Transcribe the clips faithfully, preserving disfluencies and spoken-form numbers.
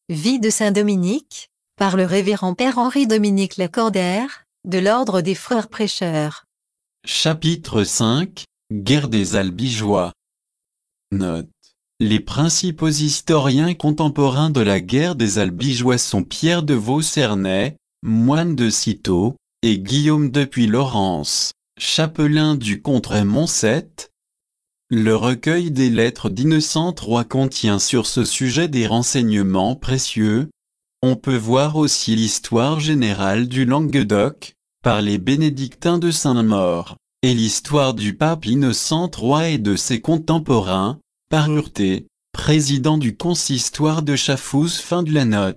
Vie de saint Dominique, par le révérend Père Henri-Dominique Lacordaire, de l'Ordre des Frères Prêcheurs. Chapitre cinq, Guerre des Albigeois. Note. Les principaux historiens contemporains de la guerre des Albigeois sont Pierre de Vaucernay, moine de Cîteaux, et Guillaume de Puylaurens, chapelain du Contremont-sept. Le recueil des lettres d'Innocent trois contient sur ce sujet des renseignements précieux. On peut voir aussi l'histoire générale du Languedoc, par les bénédictins de Saint-Maur, et l'histoire du pape Innocent trois et de ses contemporains, par Hurté, président du consistoire de Chafouz. Fin de la note.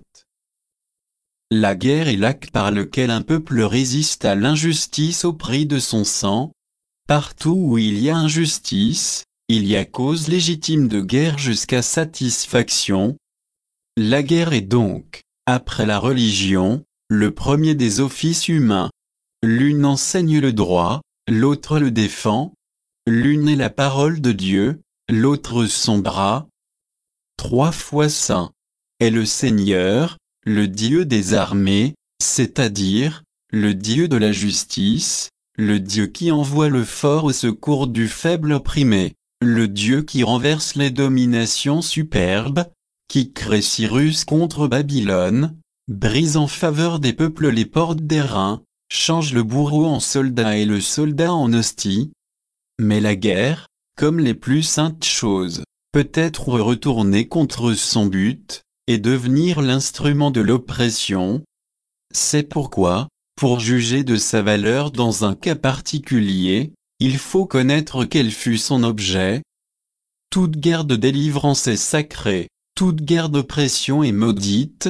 La guerre est l'acte par lequel un peuple résiste à l'injustice au prix de son sang. Partout où il y a injustice, il y a cause légitime de guerre jusqu'à satisfaction. La guerre est donc, après la religion, le premier des offices humains. L'une enseigne le droit, l'autre le défend. L'une est la parole de Dieu, l'autre son bras. Trois fois saint est le Seigneur, le Dieu des armées, c'est-à-dire, le Dieu de la justice, le Dieu qui envoie le fort au secours du faible opprimé, le Dieu qui renverse les dominations superbes, qui crée Cyrus contre Babylone, brise en faveur des peuples les portes d'airain, change le bourreau en soldat et le soldat en hostie. Mais la guerre, comme les plus saintes choses, peut être retournée contre son but, et devenir l'instrument de l'oppression. C'est pourquoi, pour juger de sa valeur dans un cas particulier, il faut connaître quel fut son objet. Toute guerre de délivrance est sacrée, toute guerre d'oppression est maudite.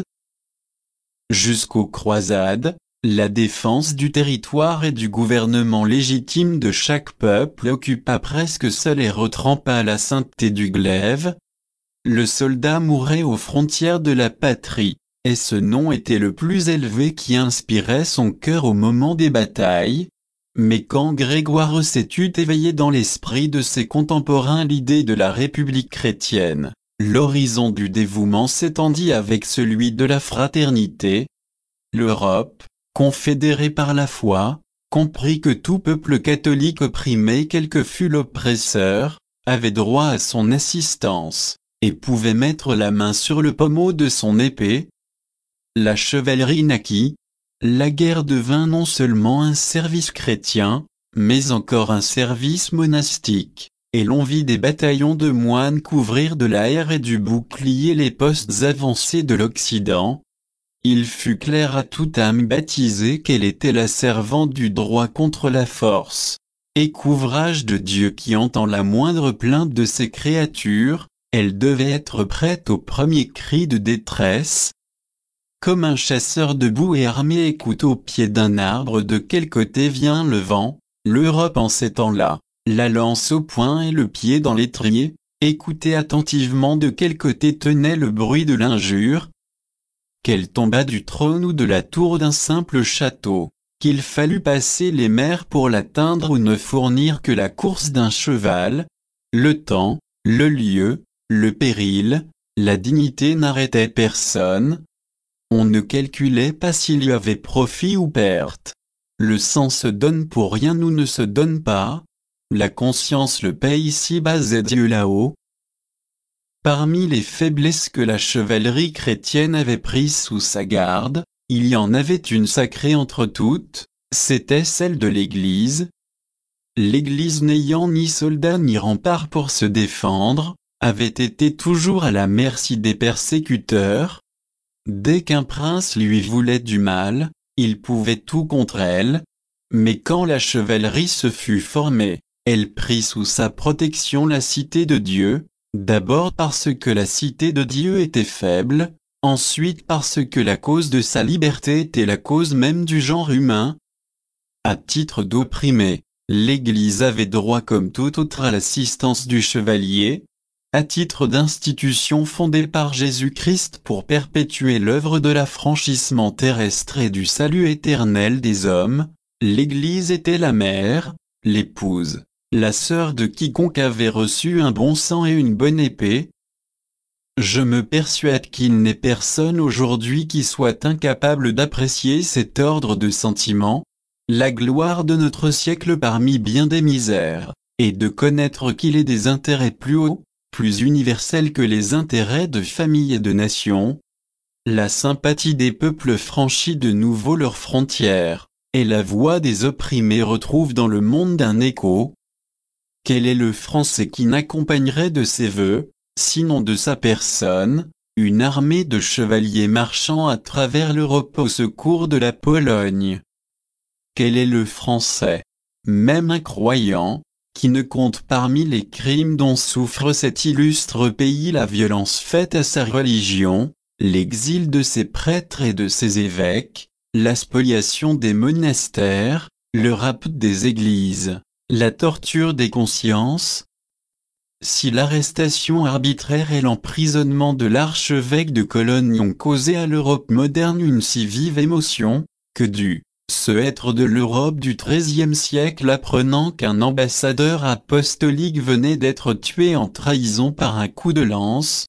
Jusqu'aux croisades, la défense du territoire et du gouvernement légitime de chaque peuple occupa presque seul et retrempa la sainteté du glaive. Le soldat mourait aux frontières de la patrie, et ce nom était le plus élevé qui inspirait son cœur au moment des batailles. Mais quand Grégoire sept eut éveillé dans l'esprit de ses contemporains l'idée de la République chrétienne, l'horizon du dévouement s'étendit avec celui de la fraternité. L'Europe, confédérée par la foi, comprit que tout peuple catholique opprimé quel que fût l'oppresseur, avait droit à son assistance, et pouvait mettre la main sur le pommeau de son épée. La chevalerie naquit. La guerre devint non seulement un service chrétien, mais encore un service monastique, et l'on vit des bataillons de moines couvrir de l'air et du bouclier les postes avancés de l'Occident. Il fut clair à toute âme baptisée qu'elle était la servante du droit contre la force, et qu'ouvrage de Dieu qui entend la moindre plainte de ses créatures, elle devait être prête au premier cri de détresse. Comme un chasseur debout et armé écoute au pied d'un arbre de quel côté vient le vent, l'Europe en ces temps-là, la lance au poing et le pied dans l'étrier, écoutait attentivement de quel côté tenait le bruit de l'injure. Qu'elle tombât du trône ou de la tour d'un simple château, qu'il fallut passer les mers pour l'atteindre ou ne fournir que la course d'un cheval, le temps, le lieu, le péril, la dignité n'arrêtaient personne. On ne calculait pas s'il y avait profit ou perte. Le sang se donne pour rien ou ne se donne pas. La conscience le paye ici-bas et Dieu là-haut. Parmi les faiblesses que la chevalerie chrétienne avait prises sous sa garde, il y en avait une sacrée entre toutes, c'était celle de l'Église. L'Église n'ayant ni soldats ni remparts pour se défendre, avait été toujours à la merci des persécuteurs. Dès qu'un prince lui voulait du mal, il pouvait tout contre elle. Mais quand la chevalerie se fut formée, elle prit sous sa protection la cité de Dieu, d'abord parce que la cité de Dieu était faible, ensuite parce que la cause de sa liberté était la cause même du genre humain. À titre d'opprimé, l'Église avait droit comme tout autre à l'assistance du chevalier. À titre d'institution fondée par Jésus-Christ pour perpétuer l'œuvre de l'affranchissement terrestre et du salut éternel des hommes, l'Église était la mère, l'épouse, la sœur de quiconque avait reçu un bon sang et une bonne épée. Je me persuade qu'il n'est personne aujourd'hui qui soit incapable d'apprécier cet ordre de sentiments, la gloire de notre siècle parmi bien des misères, et de connaître qu'il est des intérêts plus hauts, plus universels que les intérêts de famille et de nation. La sympathie des peuples franchit de nouveau leurs frontières, et la voix des opprimés retrouve dans le monde un écho. Quel est le Français qui n'accompagnerait de ses vœux, sinon de sa personne, une armée de chevaliers marchant à travers l'Europe au secours de la Pologne? Quel est le Français, même incroyant, qui ne compte parmi les crimes dont souffre cet illustre pays la violence faite à sa religion, l'exil de ses prêtres et de ses évêques, la spoliation des monastères, le rapt des églises, la torture des consciences? Si l'arrestation arbitraire et l'emprisonnement de l'archevêque de Cologne ont causé à l'Europe moderne une si vive émotion, que dut ce être de l'Europe du treizième siècle apprenant qu'un ambassadeur apostolique venait d'être tué en trahison par un coup de lance?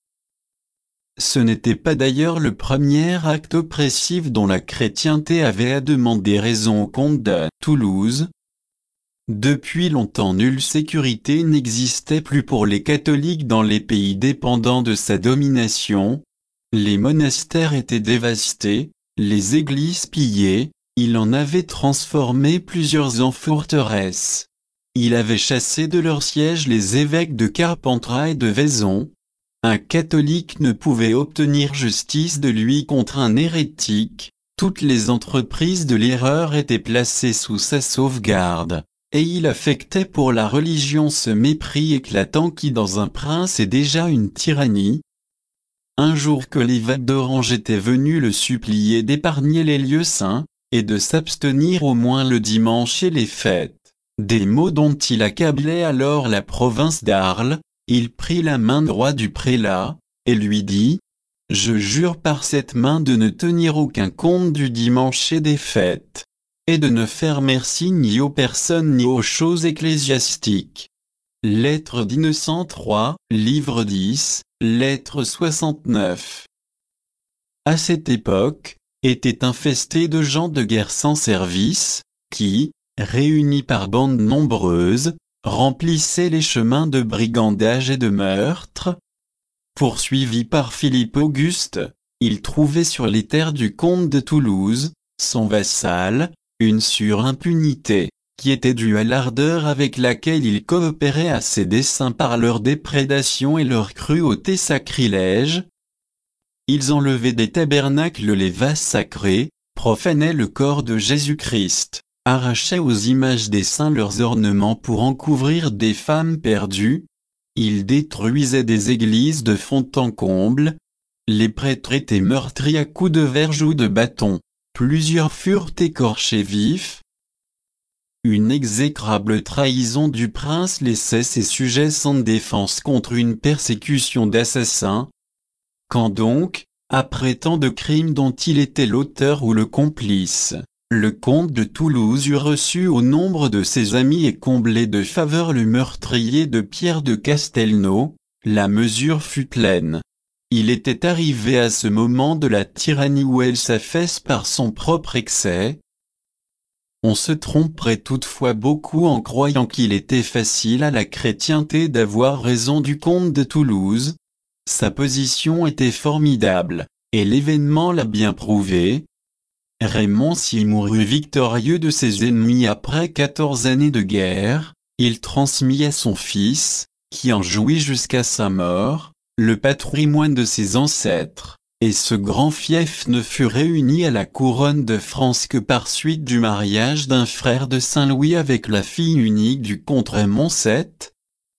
Ce n'était pas d'ailleurs le premier acte oppressif dont la chrétienté avait à demander raison au comte de Toulouse. Depuis longtemps nulle sécurité n'existait plus pour les catholiques dans les pays dépendants de sa domination. Les monastères étaient dévastés, les églises pillées, il en avait transformé plusieurs en forteresses. Il avait chassé de leur siège les évêques de Carpentras et de Vaison. Un catholique ne pouvait obtenir justice de lui contre un hérétique, toutes les entreprises de l'erreur étaient placées sous sa sauvegarde. Et il affectait pour la religion ce mépris éclatant qui dans un prince est déjà une tyrannie. Un jour que l'évêque d'Orange était venu le supplier d'épargner les lieux saints, et de s'abstenir au moins le dimanche et les fêtes, des maux dont il accablait alors la province d'Arles, il prit la main droite du prélat, et lui dit « Je jure par cette main de ne tenir aucun compte du dimanche et des fêtes. » et de ne faire merci ni aux personnes ni aux choses ecclésiastiques. Lettre d'Innocent trois, livre dix, lettre soixante-neuf. À cette époque, était infesté de gens de guerre sans service, qui, réunis par bandes nombreuses, remplissaient les chemins de brigandage et de meurtre. Poursuivi par Philippe Auguste, il trouvait sur les terres du comte de Toulouse, son vassal, une surimpunité, qui était due à l'ardeur avec laquelle ils coopéraient à ses desseins par leur déprédation et leur cruauté sacrilège. Ils enlevaient des tabernacles les vases sacrés, profanaient le corps de Jésus-Christ, arrachaient aux images des saints leurs ornements pour en couvrir des femmes perdues. Ils détruisaient des églises de fond en comble. Les prêtres étaient meurtris à coups de verge ou de bâton. Plusieurs furent écorchés vifs. Une exécrable trahison du prince laissait ses sujets sans défense contre une persécution d'assassins. Quand donc, après tant de crimes dont il était l'auteur ou le complice, le comte de Toulouse eut reçu au nombre de ses amis et comblé de faveurs le meurtrier de Pierre de Castelnau, la mesure fut pleine. Il était arrivé à ce moment de la tyrannie où elle s'affaisse par son propre excès. On se tromperait toutefois beaucoup en croyant qu'il était facile à la chrétienté d'avoir raison du comte de Toulouse. Sa position était formidable, et l'événement l'a bien prouvé. Raymond s'y mourut victorieux de ses ennemis après quatorze années de guerre, il transmit à son fils, qui en jouit jusqu'à sa mort, le patrimoine de ses ancêtres, et ce grand fief ne fut réuni à la couronne de France que par suite du mariage d'un frère de Saint-Louis avec la fille unique du comte Raymond sept.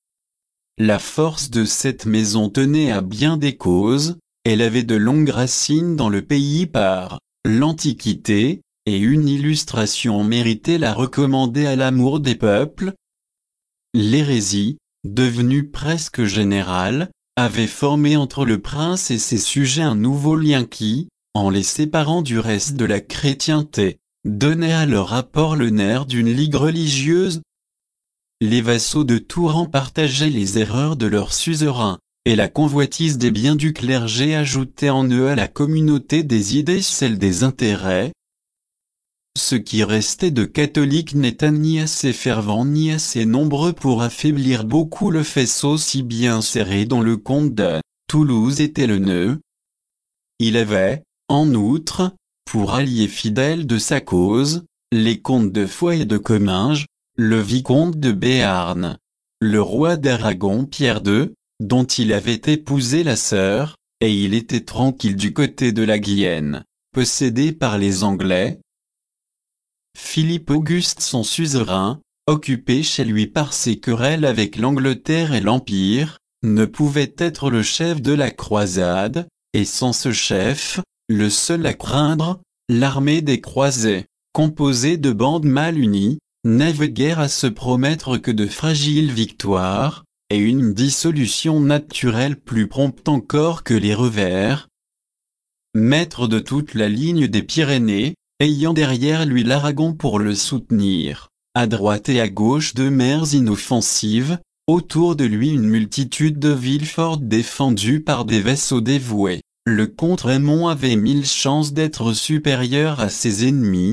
La force de cette maison tenait à bien des causes, elle avait de longues racines dans le pays par l'Antiquité, et une illustration méritait la recommander à l'amour des peuples. L'hérésie, devenue presque générale, avait formé entre le prince et ses sujets un nouveau lien qui, en les séparant du reste de la chrétienté, donnait à leur rapport le nerf d'une ligue religieuse. Les vassaux de Touran partageaient les erreurs de leur suzerain, et la convoitise des biens du clergé ajoutait en eux à la communauté des idées celle des intérêts. Ce qui restait de catholiques n'était ni assez fervent ni assez nombreux pour affaiblir beaucoup le faisceau si bien serré dont le comte de Toulouse était le nœud. Il avait, en outre, pour alliés fidèles de sa cause, les comtes de Foix et de Comminges, le vicomte de Béarn, le roi d'Aragon Pierre deux, dont il avait épousé la sœur, et il était tranquille du côté de la Guyenne, possédée par les Anglais. Philippe Auguste son suzerain, occupé chez lui par ses querelles avec l'Angleterre et l'Empire, ne pouvait être le chef de la croisade, et sans ce chef, le seul à craindre, l'armée des croisés, composée de bandes mal unies, n'avait guère à se promettre que de fragiles victoires, et une dissolution naturelle plus prompte encore que les revers. Maître de toute la ligne des Pyrénées, ayant derrière lui l'Aragon pour le soutenir, à droite et à gauche deux mers inoffensives, autour de lui une multitude de villes fortes défendues par des vassaux dévoués, le comte Raymond avait mille chances d'être supérieur à ses ennemis.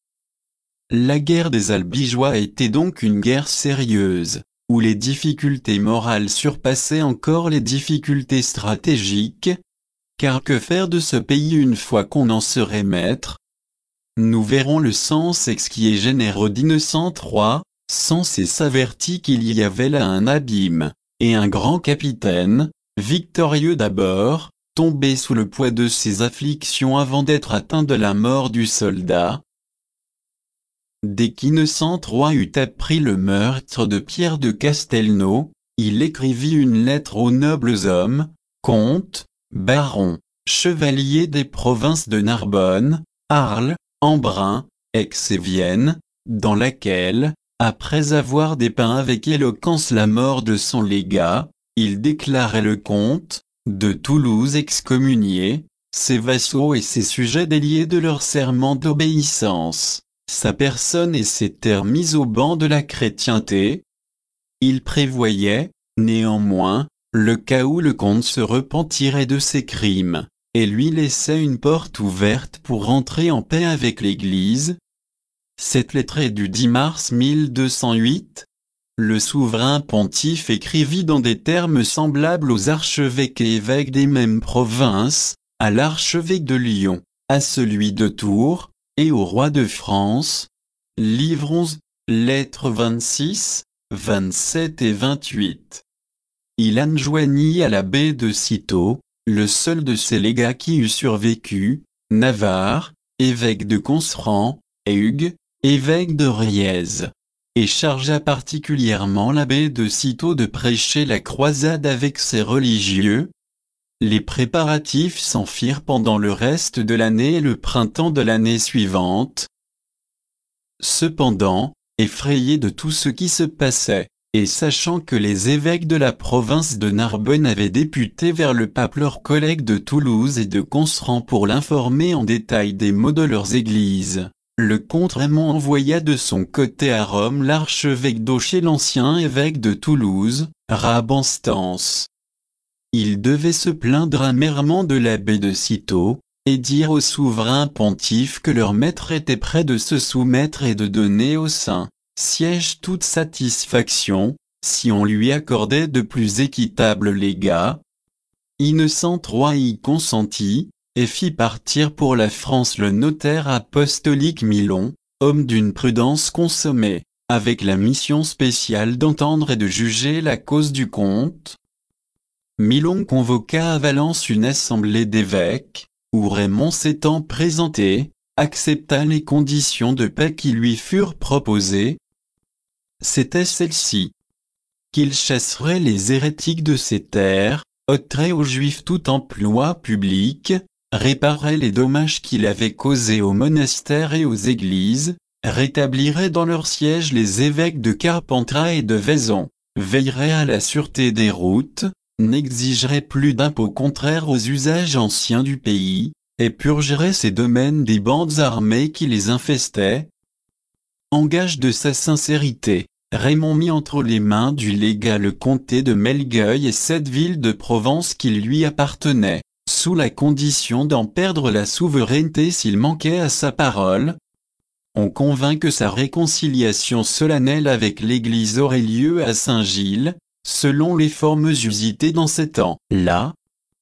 La guerre des Albigeois était donc une guerre sérieuse, où les difficultés morales surpassaient encore les difficultés stratégiques, car que faire de ce pays une fois qu'on en serait maître? Nous verrons le sens exquis et généreux d'Innocent trois, Sens s'avertit qu'il y avait là un abîme, et un grand capitaine, victorieux d'abord, tombé sous le poids de ses afflictions avant d'être atteint de la mort du soldat. Dès qu'Innocent trois eut appris le meurtre de Pierre de Castelnau, il écrivit une lettre aux nobles hommes, comtes, barons, chevaliers des provinces de Narbonne, Arles, Embrun, Aix et Vienne, dans laquelle, après avoir dépeint avec éloquence la mort de son légat, il déclarait le comte de Toulouse excommunié, ses vassaux et ses sujets déliés de leur serment d'obéissance, sa personne et ses terres mis au ban de la chrétienté. Il prévoyait, néanmoins, le cas où le comte se repentirait de ses crimes, et lui laissait une porte ouverte pour rentrer en paix avec l'Église. Cette lettre est du dix mars mille deux cent huit. Le souverain pontife écrivit dans des termes semblables aux archevêques et évêques des mêmes provinces, à l'archevêque de Lyon, à celui de Tours, et au roi de France. Livre onze, lettres vingt-six, vingt-sept et vingt-huit. Il enjoignit à l'abbé de Cîteaux, le seul de ses légats qui eût survécu, Navarre, évêque de Consfranc, et Hugues, évêque de Riez, et chargea particulièrement l'abbé de Cîteaux de prêcher la croisade avec ses religieux. Les préparatifs s'en firent pendant le reste de l'année et le printemps de l'année suivante. Cependant, effrayé de tout ce qui se passait, et sachant que les évêques de la province de Narbonne avaient député vers le pape leurs collègues de Toulouse et de Consfranc pour l'informer en détail des maux de leurs églises, le comte Raymond envoya de son côté à Rome l'archevêque d'Auch, l'ancien évêque de Toulouse, Rabanstance. Il devait se plaindre amèrement de l'abbé de Cîteaux, et dire au souverain pontife que leur maître était prêt de se soumettre et de donner au Saint-Siège toute satisfaction, si on lui accordait de plus équitables légats. Innocent trois y consentit, et fit partir pour la France le notaire apostolique Milon, homme d'une prudence consommée, avec la mission spéciale d'entendre et de juger la cause du comte. Milon convoqua à Valence une assemblée d'évêques, où Raymond s'étant présenté, accepta les conditions de paix qui lui furent proposées. C'étaient celles-ci: qu'il chasserait les hérétiques de ses terres, ôterait aux Juifs tout emploi public, réparerait les dommages qu'il avait causés aux monastères et aux églises, rétablirait dans leur siège les évêques de Carpentras et de Vaison, veillerait à la sûreté des routes, n'exigerait plus d'impôts contraires aux usages anciens du pays, et purgerait ses domaines des bandes armées qui les infestaient. En gage de sa sincérité, Raymond mit entre les mains du légat le comté de Melgueil et sept villes de Provence qui lui appartenaient, sous la condition d'en perdre la souveraineté s'il manquait à sa parole. On convint que sa réconciliation solennelle avec l'Église aurait lieu à Saint-Gilles, selon les formes usitées dans ces temps-là.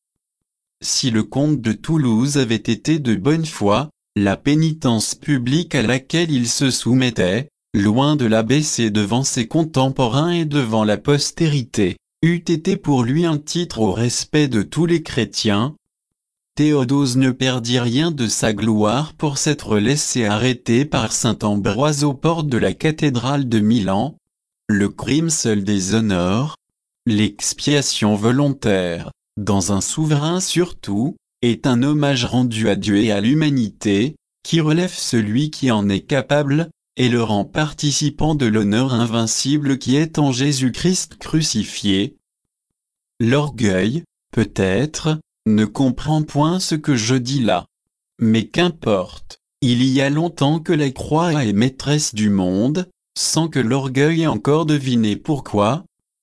Si le comte de Toulouse avait été de bonne foi, la pénitence publique à laquelle il se soumettait, loin de l'abaisser devant ses contemporains et devant la postérité, eût été pour lui un titre au respect de tous les chrétiens. Théodose ne perdit rien de sa gloire pour s'être laissé arrêter par saint Ambroise aux portes de la cathédrale de Milan. Le crime seul déshonore, l'expiation volontaire, dans un souverain surtout, est un hommage rendu à Dieu et à l'humanité, qui relève celui qui en est capable, et le rend participant de l'honneur invincible qui est en Jésus-Christ crucifié. L'orgueil, peut-être, ne comprend point ce que je dis là. Mais qu'importe, il y a longtemps que la croix est maîtresse du monde, sans que l'orgueil ait encore deviné pourquoi.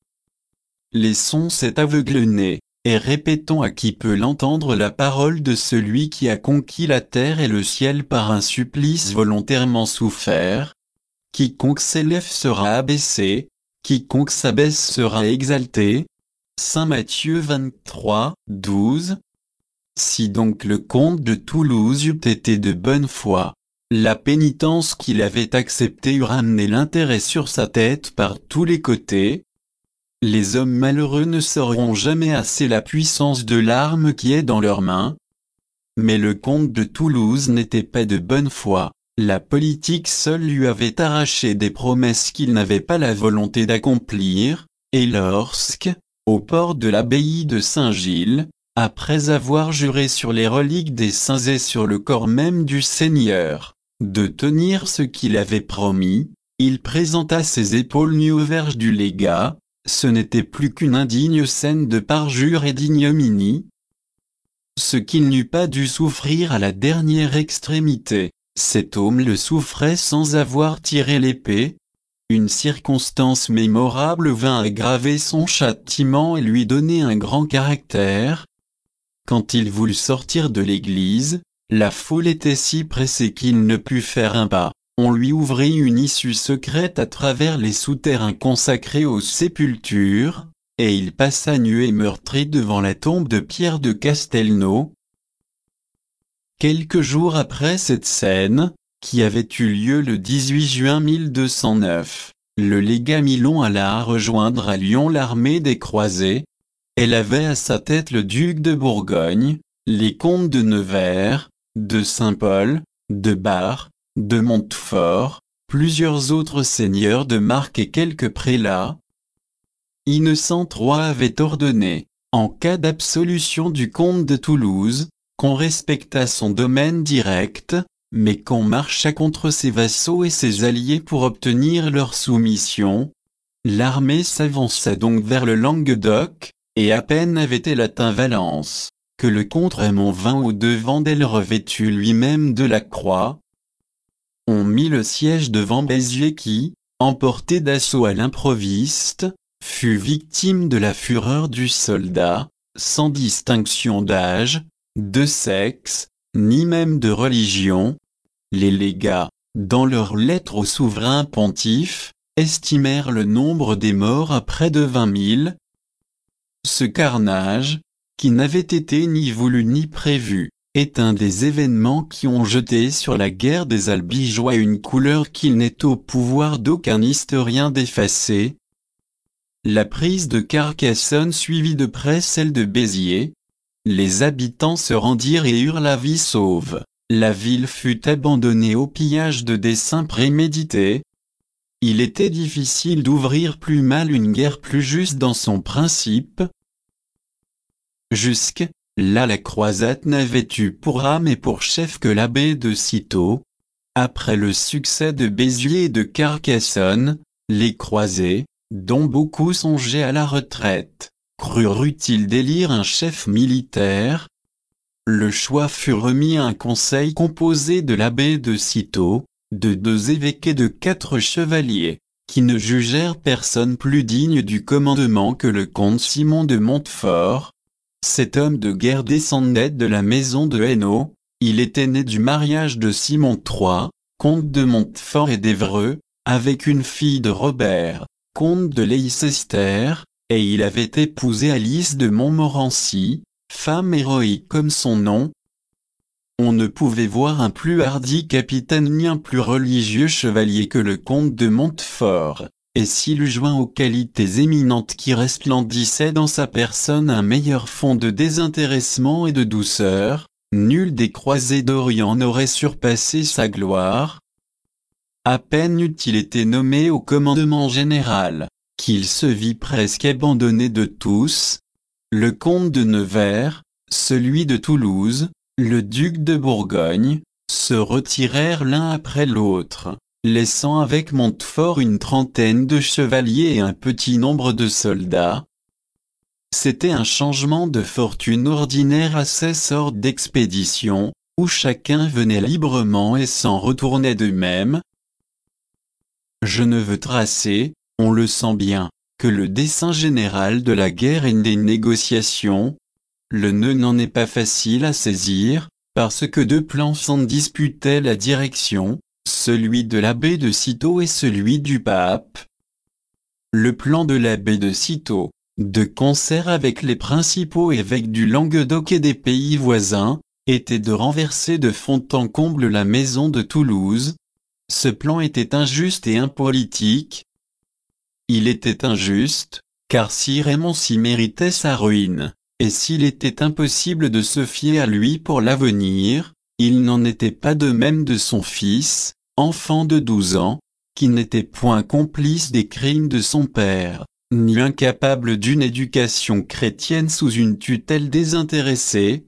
Laissons cet aveugle nez, et répétons à qui peut l'entendre la parole de celui qui a conquis la terre et le ciel par un supplice volontairement souffert. Quiconque s'élève sera abaissé, quiconque s'abaisse sera exalté. Saint Matthieu vingt-trois, douze. Si donc le comte de Toulouse eût été de bonne foi, la pénitence qu'il avait acceptée eût ramené l'intérêt sur sa tête par tous les côtés. Les hommes malheureux ne sauront jamais assez la puissance de l'arme qui est dans leurs mains. Mais le comte de Toulouse n'était pas de bonne foi. La politique seule lui avait arraché des promesses qu'il n'avait pas la volonté d'accomplir, et lorsque, au port de l'abbaye de Saint-Gilles, après avoir juré sur les reliques des saints et sur le corps même du Seigneur, de tenir ce qu'il avait promis, il présenta ses épaules nues aux verges du légat, ce n'était plus qu'une indigne scène de parjure et d'ignominie. Ce qu'il n'eût pas dû souffrir à la dernière extrémité, cet homme le souffrait sans avoir tiré l'épée. Une circonstance mémorable vint aggraver son châtiment et lui donner un grand caractère. Quand il voulut sortir de l'église, la foule était si pressée qu'il ne put faire un pas. On lui ouvrit une issue secrète à travers les souterrains consacrés aux sépultures, et il passa nu et meurtri devant la tombe de Pierre de Castelnau. Quelques jours après cette scène, qui avait eu lieu le dix-huit juin mille deux cent neuf, le légat Milon alla rejoindre à Lyon l'armée des croisés. Elle avait à sa tête le duc de Bourgogne, les comtes de Nevers, de Saint-Paul, de Bar, de Montfort, plusieurs autres seigneurs de marque et quelques prélats. Innocent trois avait ordonné, en cas d'absolution du comte de Toulouse, qu'on respectât son domaine direct, mais qu'on marchât contre ses vassaux et ses alliés pour obtenir leur soumission. L'armée s'avança donc vers le Languedoc, et à peine avait-elle atteint Valence, que le comte Raymond vint au-devant d'elle revêtu lui-même de la croix. On mit le siège devant Béziers qui, emporté d'assaut à l'improviste, fut victime de la fureur du soldat, sans distinction d'âge, de sexe, ni même de religion. Les légats, dans leurs lettres au souverain pontife, estimèrent le nombre des morts à près de vingt mille. Ce carnage, qui n'avait été ni voulu ni prévu, est un des événements qui ont jeté sur la guerre des Albigeois une couleur qu'il n'est au pouvoir d'aucun historien d'effacer. La prise de Carcassonne suivit de près celle de Béziers. Les habitants se rendirent et eurent la vie sauve. La ville fut abandonnée au pillage de desseins prémédités. Il était difficile d'ouvrir plus mal une guerre plus juste dans son principe. Jusque là la croisade n'avait eu pour âme et pour chef que l'abbé de Cîteaux. Après le succès de Béziers et de Carcassonne, les croisés, dont beaucoup songeaient à la retraite, crurent utile d'élire un chef militaire. Le choix fut remis à un conseil composé de l'abbé de Cîteaux, de deux évêques et de quatre chevaliers. qui ne jugèrent personne plus digne du commandement que le comte Simon de Montfort. Cet homme de guerre descendait de la maison de Hainaut, il était né du mariage de Simon trois, comte de Montfort et d'Évreux, avec une fille de Robert, comte de Leicester, et il avait épousé Alice de Montmorency, femme héroïque comme son nom. On ne pouvait voir un plus hardi capitaine ni un plus religieux chevalier que le comte de Montfort, et s'il eût joint aux qualités éminentes qui resplendissaient dans sa personne un meilleur fond de désintéressement et de douceur, nul des croisés d'Orient n'aurait surpassé sa gloire. À peine eut-il été nommé au commandement général, qu'il se vit presque abandonné de tous. Le comte de Nevers, celui de Toulouse, le duc de Bourgogne, se retirèrent l'un après l'autre, laissant avec Montfort une trentaine de chevaliers et un petit nombre de soldats. C'était un changement de fortune ordinaire à ces sortes d'expéditions, où chacun venait librement et s'en retournait d'eux-mêmes. Je ne veux tracer, on le sent bien, que le dessein général de la guerre et des négociations. Le nœud n'en est pas facile à saisir, parce que deux plans s'en disputaient la direction, celui de l'abbé de Cîteaux et celui du pape. Le plan de l'abbé de Cîteaux, de concert avec les principaux évêques du Languedoc et des pays voisins, était de renverser de fond en comble la maison de Toulouse. Ce plan était injuste et impolitique. Il était injuste, car sire Raymond s'y méritait sa ruine, et s'il était impossible de se fier à lui pour l'avenir, il n'en était pas de même de son fils, enfant de douze ans, qui n'était point complice des crimes de son père, ni incapable d'une éducation chrétienne sous une tutelle désintéressée.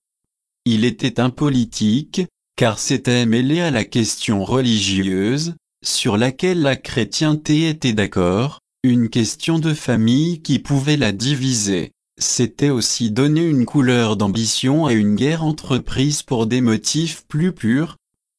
Il était impolitique, car s'était mêlé à la question religieuse, sur laquelle la chrétienté était d'accord, une question de famille qui pouvait la diviser. C'était aussi donner une couleur d'ambition à une guerre entreprise pour des motifs plus purs.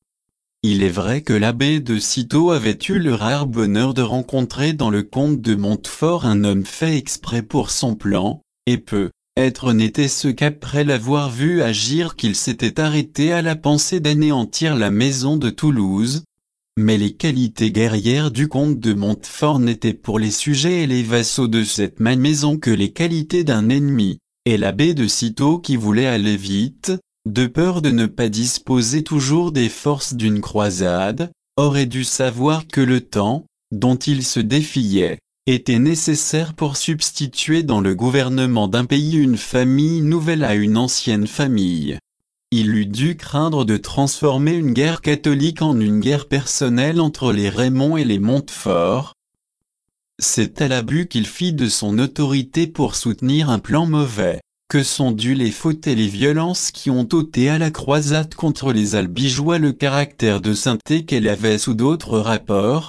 Il est vrai que l'abbé de Cîteaux avait eu le rare bonheur de rencontrer dans le comte de Montfort un homme fait exprès pour son plan, et peu être n'était ce qu'après l'avoir vu agir qu'il s'était arrêté à la pensée d'anéantir la maison de Toulouse. Mais les qualités guerrières du comte de Montfort n'étaient pour les sujets et les vassaux de cette même maison que les qualités d'un ennemi, et l'abbé de Cîteaux qui voulait aller vite, de peur de ne pas disposer toujours des forces d'une croisade, aurait dû savoir que le temps, dont il se défiait, était nécessaire pour substituer dans le gouvernement d'un pays une famille nouvelle à une ancienne famille. Il eût dû craindre de transformer une guerre catholique en une guerre personnelle entre les Raymond et les Montfort. C'est à l'abus qu'il fit de son autorité pour soutenir un plan mauvais, que sont dues les fautes et les violences qui ont ôté à la croisade contre les Albigeois le caractère de sainteté qu'elle avait sous d'autres rapports.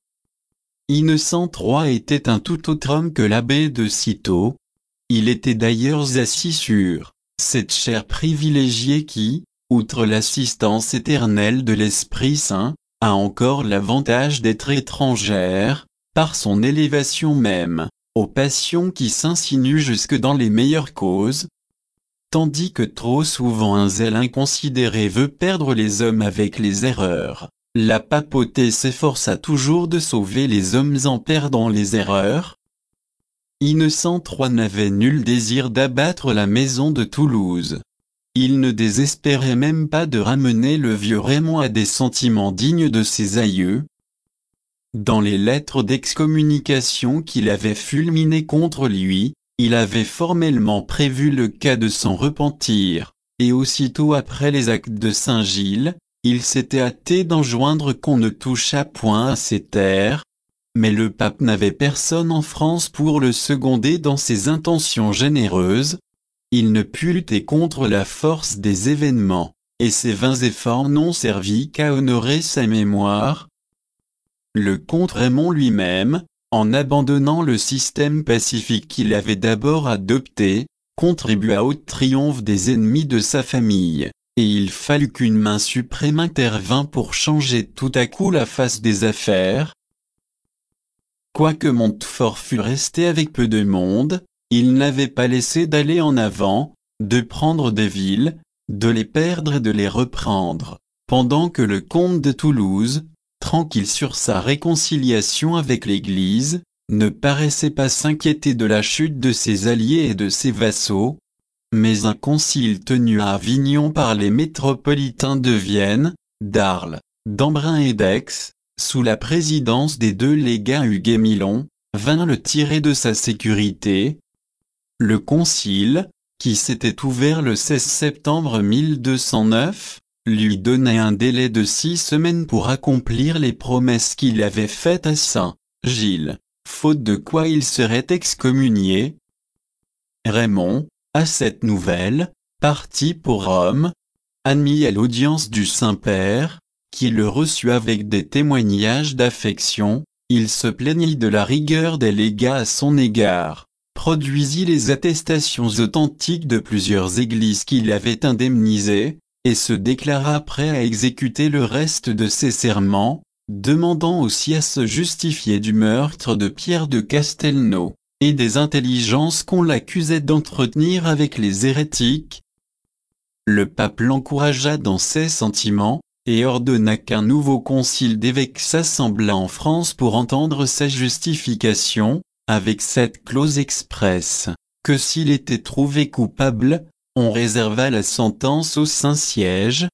Innocent trois était un tout autre homme que l'abbé de Cîteaux. Il était d'ailleurs assis sur cette chaire privilégiée qui, outre l'assistance éternelle de l'Esprit Saint, a encore l'avantage d'être étrangère, par son élévation même, aux passions qui s'insinuent jusque dans les meilleures causes, tandis que trop souvent un zèle inconsidéré veut perdre les hommes avec les erreurs. La papauté s'efforça toujours de sauver les hommes en perdant les erreurs. Innocent trois n'avait nul désir d'abattre la maison de Toulouse. Il ne désespérait même pas de ramener le vieux Raymond à des sentiments dignes de ses aïeux. Dans les lettres d'excommunication qu'il avait fulminées contre lui, il avait formellement prévu le cas de s'en repentir, et aussitôt après les actes de Saint-Gilles, il s'était hâté d'enjoindre qu'on ne touchât point à ses terres. Mais le pape n'avait personne en France pour le seconder dans ses intentions généreuses. Il ne put lutter contre la force des événements, et ses vains efforts n'ont servi qu'à honorer sa mémoire. Le comte Raymond lui-même, en abandonnant le système pacifique qu'il avait d'abord adopté, contribua au triomphe des ennemis de sa famille, et il fallut qu'une main suprême intervint pour changer tout à coup la face des affaires. Quoique Montfort fût resté avec peu de monde, il n'avait pas laissé d'aller en avant, de prendre des villes, de les perdre et de les reprendre, pendant que le comte de Toulouse, tranquille sur sa réconciliation avec l'Église, ne paraissait pas s'inquiéter de la chute de ses alliés et de ses vassaux. Mais un concile tenu à Avignon par les métropolitains de Vienne, d'Arles, d'Embrun et d'Aix, sous la présidence des deux légats Hugues et Milon, vint le tirer de sa sécurité. Le concile, qui s'était ouvert le seize septembre mille deux cent neuf, lui donnait un délai de six semaines pour accomplir les promesses qu'il avait faites à Saint Gilles, faute de quoi il serait excommunié. Raymond, à cette nouvelle, partit pour Rome, admis à l'audience du Saint-Père, qui le reçut avec des témoignages d'affection. Il se plaignit de la rigueur des légats à son égard, produisit les attestations authentiques de plusieurs églises qu'il avait indemnisées, et se déclara prêt à exécuter le reste de ses serments, demandant aussi à se justifier du meurtre de Pierre de Castelnau, et des intelligences qu'on l'accusait d'entretenir avec les hérétiques. Le pape l'encouragea dans ses sentiments, et ordonna qu'un nouveau concile d'évêques s'assembla en France pour entendre sa justification, avec cette clause expresse, que s'il était trouvé coupable, on réserva la sentence au Saint-Siège.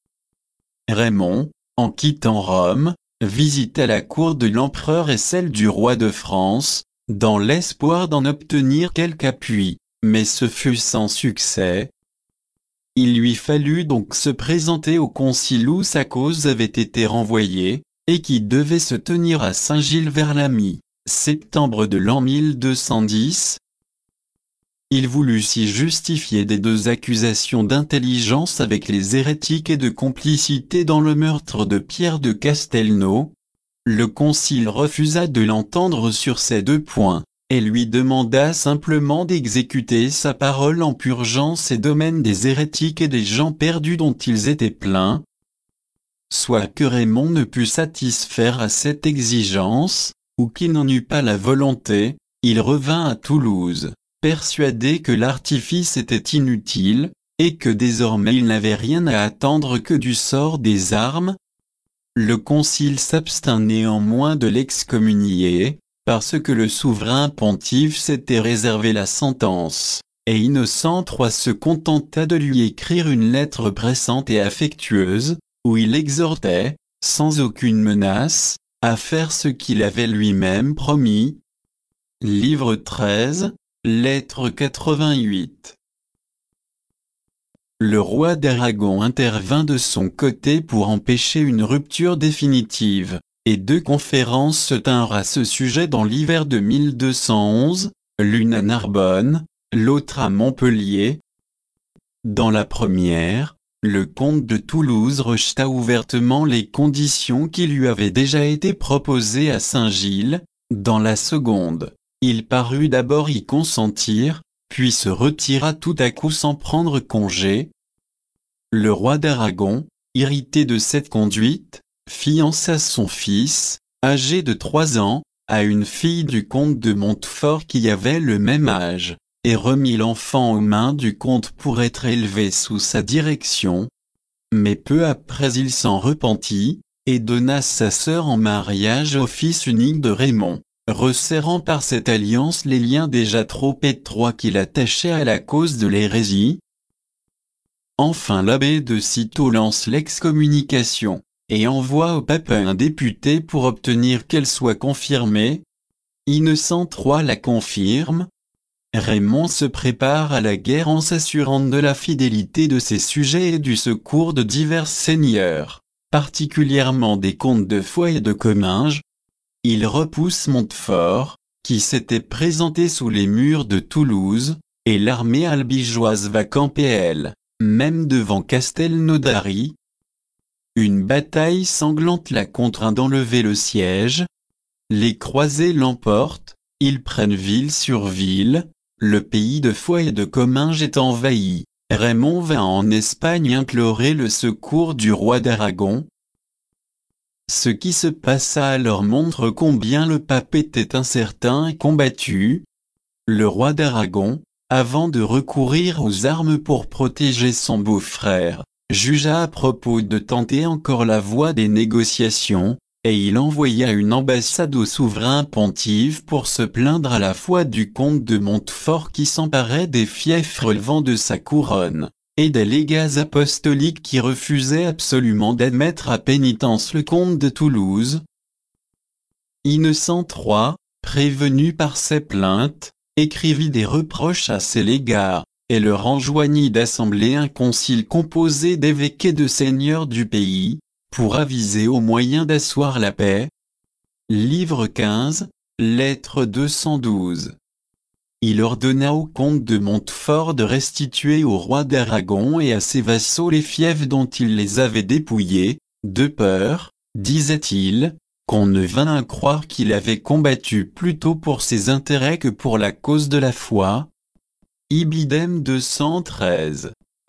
Raymond, en quittant Rome, visita la cour de l'empereur et celle du roi de France, dans l'espoir d'en obtenir quelque appui, mais ce fut sans succès. Il lui fallut donc se présenter au concile où sa cause avait été renvoyée, et qui devait se tenir à Saint-Gilles vers la mi-septembre de l'an mille deux cent dix. Il voulut s'y justifier des deux accusations d'intelligence avec les hérétiques et de complicité dans le meurtre de Pierre de Castelnau. Le concile refusa de l'entendre sur ces deux points, et lui demanda simplement d'exécuter sa parole en purgeant ces domaines des hérétiques et des gens perdus dont ils étaient pleins. Soit que Raymond ne put satisfaire à cette exigence, ou qu'il n'en eut pas la volonté, il revint à Toulouse, persuadé que l'artifice était inutile, et que désormais il n'avait rien à attendre que du sort des armes. Le concile s'abstint néanmoins de l'excommunier, parce que le souverain pontife s'était réservé la sentence, et Innocent trois se contenta de lui écrire une lettre pressante et affectueuse, où il exhortait, sans aucune menace, à faire ce qu'il avait lui-même promis. Livre treize, lettre quatre-vingt-huit. Le roi d'Aragon intervint de son côté pour empêcher une rupture définitive, et deux conférences se tinrent à ce sujet dans l'hiver de mille deux cent onze, l'une à Narbonne, l'autre à Montpellier. Dans la première, le comte de Toulouse rejeta ouvertement les conditions qui lui avaient déjà été proposées à Saint-Gilles. Dans la seconde, il parut d'abord y consentir, puis se retira tout à coup sans prendre congé. Le roi d'Aragon, irrité de cette conduite, fiança son fils, âgé de trois ans, à une fille du comte de Montfort qui avait le même âge, et remit l'enfant aux mains du comte pour être élevé sous sa direction. Mais peu après il s'en repentit, et donna sa sœur en mariage au fils unique de Raymond, resserrant par cette alliance les liens déjà trop étroits qui l'attachaient à la cause de l'hérésie. Enfin l'abbé de Cîteaux lance l'excommunication, et envoie au pape un député pour obtenir qu'elle soit confirmée. Innocent trois la confirme. Raymond se prépare à la guerre en s'assurant de la fidélité de ses sujets et du secours de divers seigneurs, particulièrement des comtes de Foix et de Comminges. Il repousse Montfort, qui s'était présenté sous les murs de Toulouse, et l'armée albigeoise va camper elle, même devant Castelnaudary. Une bataille sanglante la contraint d'enlever le siège. Les croisés l'emportent, ils prennent ville sur ville, le pays de Foix et de Comminges est envahi. Raymond va en Espagne implorer le secours du roi d'Aragon. Ce qui se passa alors montre combien le pape était incertain et combattu. Le roi d'Aragon, avant de recourir aux armes pour protéger son beau-frère, jugea à propos de tenter encore la voie des négociations, et il envoya une ambassade au souverain pontife pour se plaindre à la fois du comte de Montfort qui s'emparait des fiefs relevant de sa couronne, et des légats apostoliques qui refusaient absolument d'admettre à pénitence le comte de Toulouse. Innocent trois, prévenu par ces plaintes, écrivit des reproches à ses légats, et leur enjoignit d'assembler un concile composé d'évêques et de seigneurs du pays, pour aviser aux moyens d'asseoir la paix. Livre quinze, lettre deux cent douze. Il ordonna au comte de Montfort de restituer au roi d'Aragon et à ses vassaux les fiefs dont il les avait dépouillés, de peur, disait-il, qu'on ne vînt croire qu'il avait combattu plutôt pour ses intérêts que pour la cause de la foi. Ibidem deux cent treize.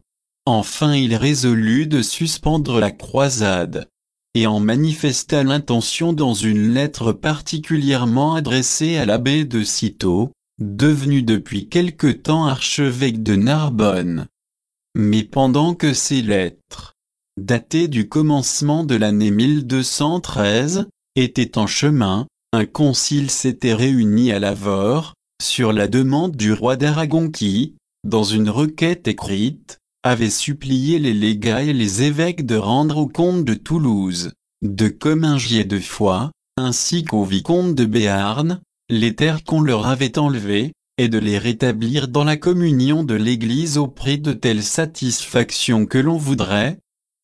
Enfin il résolut de suspendre la croisade, et en manifesta l'intention dans une lettre particulièrement adressée à l'abbé de Cîteaux, devenu depuis quelque temps archevêque de Narbonne. Mais pendant que ces lettres, datées du commencement de l'année mille deux cent treize, étaient en chemin, un concile s'était réuni à Lavore, sur la demande du roi d'Aragon qui, dans une requête écrite, avait supplié les légats et les évêques de rendre au comte de Toulouse, de Comminges et de Foix, ainsi qu'au vicomte de Béarn, les terres qu'on leur avait enlevées, et de les rétablir dans la communion de l'Église au prix de telle satisfaction que l'on voudrait.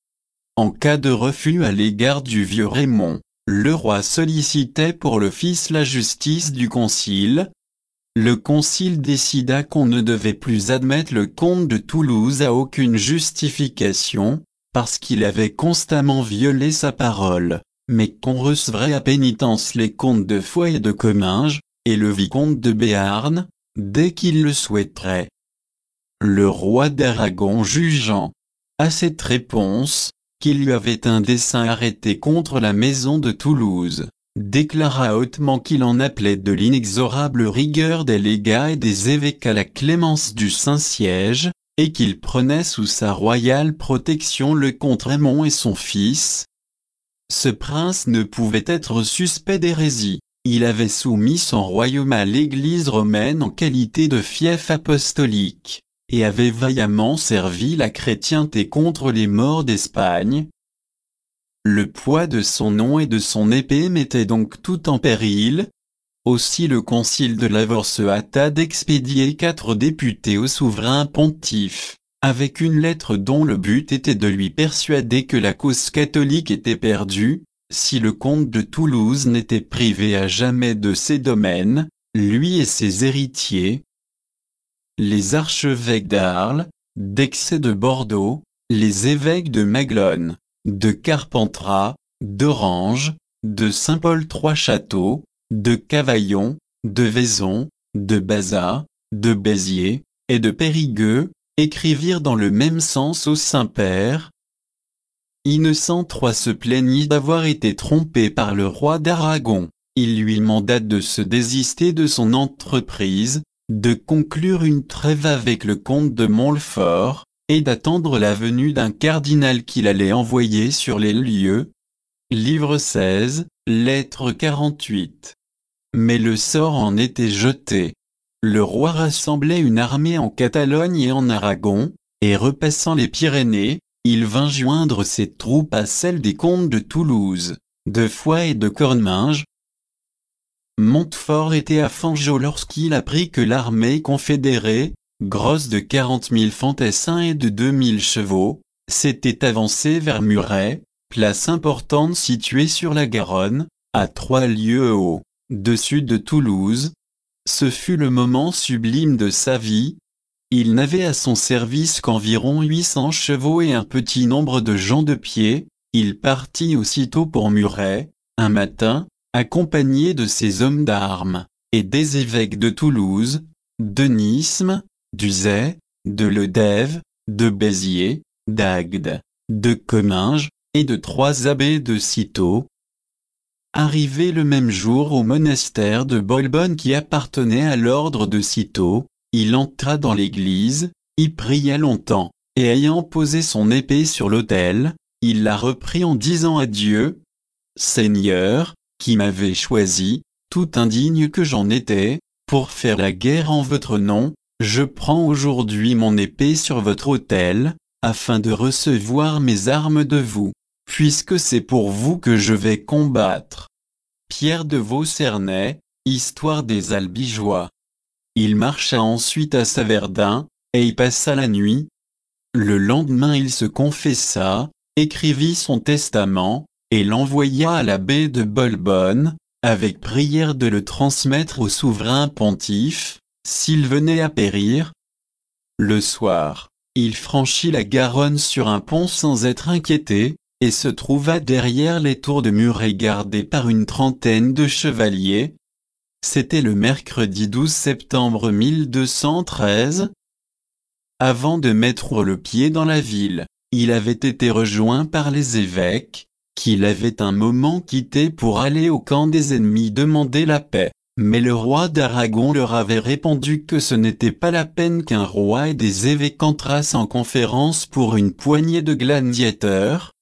En cas de refus à l'égard du vieux Raymond, le roi sollicitait pour le fils la justice du concile. Le concile décida qu'on ne devait plus admettre le comte de Toulouse à aucune justification, parce qu'il avait constamment violé sa parole, mais qu'on recevrait à pénitence les comtes de Foix et de Comminges, et le vicomte de Béarn, dès qu'il le souhaiterait. Le roi d'Aragon jugeant, à cette réponse, qu'il y avait un dessein arrêté contre la maison de Toulouse, déclara hautement qu'il en appelait de l'inexorable rigueur des légats et des évêques à la clémence du Saint-Siège, et qu'il prenait sous sa royale protection le comte Raymond et son fils. Ce prince ne pouvait être suspect d'hérésie, il avait soumis son royaume à l'Église romaine en qualité de fief apostolique, et avait vaillamment servi la chrétienté contre les Maures d'Espagne. Le poids de son nom et de son épée mettait donc tout en péril. Aussi le concile de Lavore se hâta d'expédier quatre députés au souverain pontife, avec une lettre dont le but était de lui persuader que la cause catholique était perdue, si le comte de Toulouse n'était privé à jamais de ses domaines, lui et ses héritiers. Les archevêques d'Arles, d'Aix et de Bordeaux, les évêques de Maglone, de Carpentras, d'Orange, de Saint-Paul-Trois-Châteaux, de Cavaillon, de Vaison, de Bazas, de Béziers, et de Périgueux, écrivirent dans le même sens au Saint-Père. Innocent trois se plaignit d'avoir été trompé par le roi d'Aragon. Il lui manda de se désister de son entreprise, de conclure une trêve avec le comte de Montfort, et d'attendre la venue d'un cardinal qu'il allait envoyer sur les lieux. Livre seize, lettre quarante-huit. Mais le sort en était jeté. Le roi rassemblait une armée en Catalogne et en Aragon, et repassant les Pyrénées, il vint joindre ses troupes à celles des comtes de Toulouse, de Foix et de Comminges. Montfort était à Fanjeaux lorsqu'il apprit que l'armée confédérée, grosse de quarante mille fantassins et de deux mille chevaux, s'était avancée vers Muret, place importante située sur la Garonne, à trois lieues au dessus de Toulouse. Ce fut le moment sublime de sa vie. Il n'avait à son service qu'environ huit cents chevaux et un petit nombre de gens de pied. Il partit aussitôt pour Muret, un matin, accompagné de ses hommes d'armes, et des évêques de Toulouse, de Nismes, d'Uzès, de Lodève, de Béziers, d'Agde, de Comminges, et de trois abbés de Cîteaux, Arrivé le même jour au monastère de Bolbonne qui appartenait à l'ordre de Cîteaux, il entra dans l'église, y pria longtemps, et ayant posé son épée sur l'autel, il la reprit en disant à Dieu: « Seigneur, qui m'avez choisi, tout indigne que j'en étais, pour faire la guerre en votre nom, je prends aujourd'hui mon épée sur votre autel, afin de recevoir mes armes de vous, puisque c'est pour vous que je vais combattre. » Pierre de Vaucernay, Histoire des Albigeois. Il marcha ensuite à Saverdun, et y passa la nuit. Le lendemain il se confessa, écrivit son testament, et l'envoya à l'abbé de Bolbonne, avec prière de le transmettre au souverain pontife, s'il venait à périr. Le soir, il franchit la Garonne sur un pont sans être inquiété, et se trouva derrière les tours de Muret gardées par une trentaine de chevaliers. C'était le mercredi douze septembre mille deux cent treize. Avant de mettre le pied dans la ville, il avait été rejoint par les évêques, qui l'avaient un moment quitté pour aller au camp des ennemis demander la paix. Mais le roi d'Aragon leur avait répondu que ce n'était pas la peine qu'un roi et des évêques entrassent en conférence pour une poignée de gladiateurs.